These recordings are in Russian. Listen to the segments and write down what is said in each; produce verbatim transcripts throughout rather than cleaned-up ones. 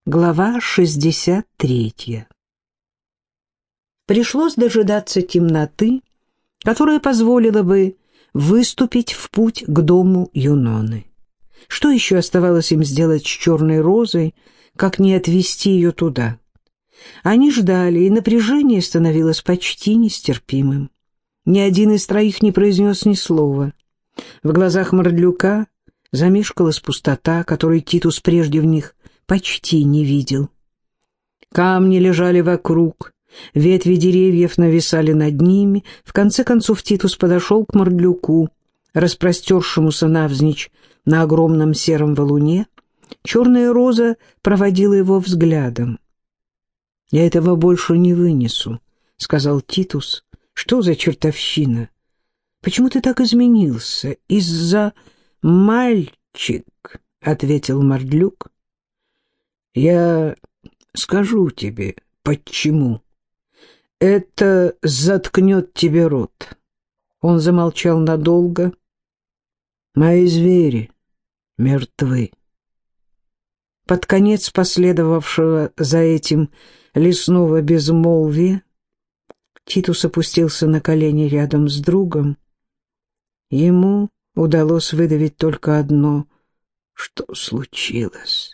Глава шестьдесят третья. Пришлось дожидаться темноты, которая позволила бы выступить в путь к дому Юноны. Что еще оставалось им сделать с черной розой, как не отвезти ее туда? Они ждали, и напряжение становилось почти нестерпимым. Ни один из троих не произнес ни слова. В глазах Мордлюка замешкалась пустота, которой Титус прежде в них почти не видел. Камни лежали вокруг, ветви деревьев нависали над ними. В конце концов Титус подошел к Мордлюку, распростершемуся навзничь на огромном сером валуне. Черная роза проводила его взглядом. «Я этого больше не вынесу», — сказал Титус. «Что за чертовщина? Почему ты так изменился? Из-за мальчик», — ответил Мордлюк. «Я скажу тебе, почему. Это заткнет тебе рот». Он замолчал надолго. «Мои звери мертвы». Под конец последовавшего за этим лесного безмолвия Титус опустился на колени рядом с другом. Ему удалось выдавить только одно: что случилось.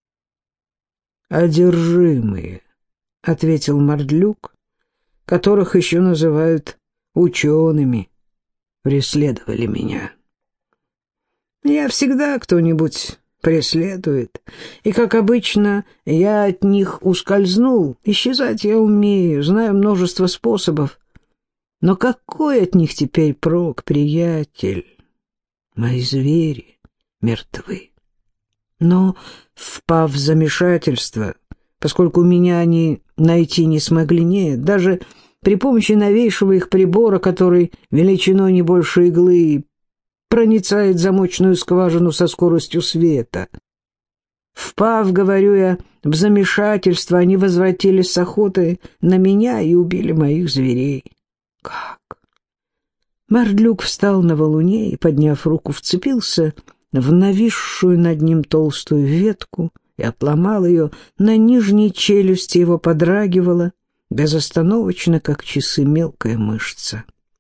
«Одержимые», — ответил Мордлюк, которых еще называют учеными, преследовали меня. Я всегда кто-нибудь преследует, и, как обычно, я от них ускользнул. Исчезать я умею, знаю множество способов. Но какой от них теперь прок, приятель? Мои звери мертвы. Но, впав в замешательство, поскольку меня они найти не смогли, нет, даже при помощи новейшего их прибора, который величиной не больше иглы, проницает замочную скважину со скоростью света. Впав, говорю я, в замешательство, они возвратились с охоты на меня и убили моих зверей. Как? Мордлюк встал на валуне и, подняв руку, вцепился в нависшую над ним толстую ветку и отломал ее. На нижней челюсти его подрагивала безостановочно, как часы, мелкая мышца.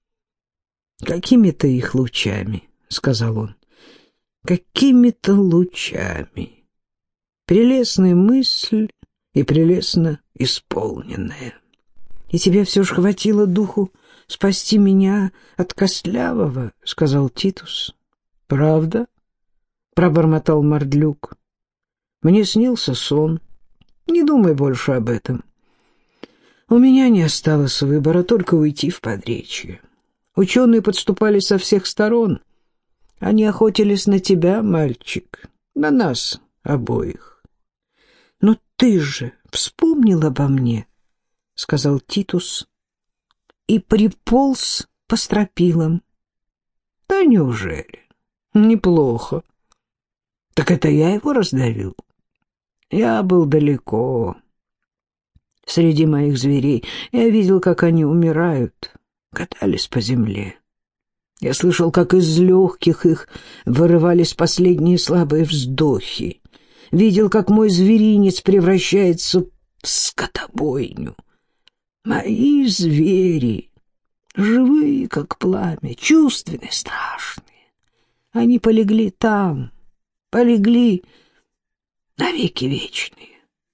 «Какими-то их лучами», — сказал он, — «какими-то лучами». Прелестная мысль и прелестно исполненная. «И тебе все же хватило духу спасти меня от Костлявого», — сказал Титус. «Правда?» — пробормотал Мордлюк. «Мне снился сон. Не думай больше об этом. У меня не осталось выбора, только уйти в подречье. Ученые подступали со всех сторон. Они охотились на тебя, мальчик, на нас обоих. Но ты же вспомнил обо мне», — сказал Титус, и приполз по стропилам. «Да неужели? Неплохо. Так это я его раздавил? Я был далеко. Среди моих зверей я видел, как они умирают, катались по земле. Я слышал, как из легких их вырывались последние слабые вздохи. Видел, как мой зверинец превращается в скотобойню. Мои звери, живые, как пламя, чувственные, страшные. Они полегли там, полегли навеки вечные».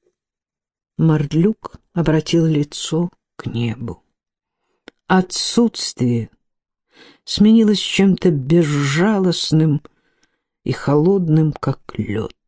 Мордлюк обратил лицо к небу. Отсутствие сменилось чем-то безжалостным и холодным, как лед.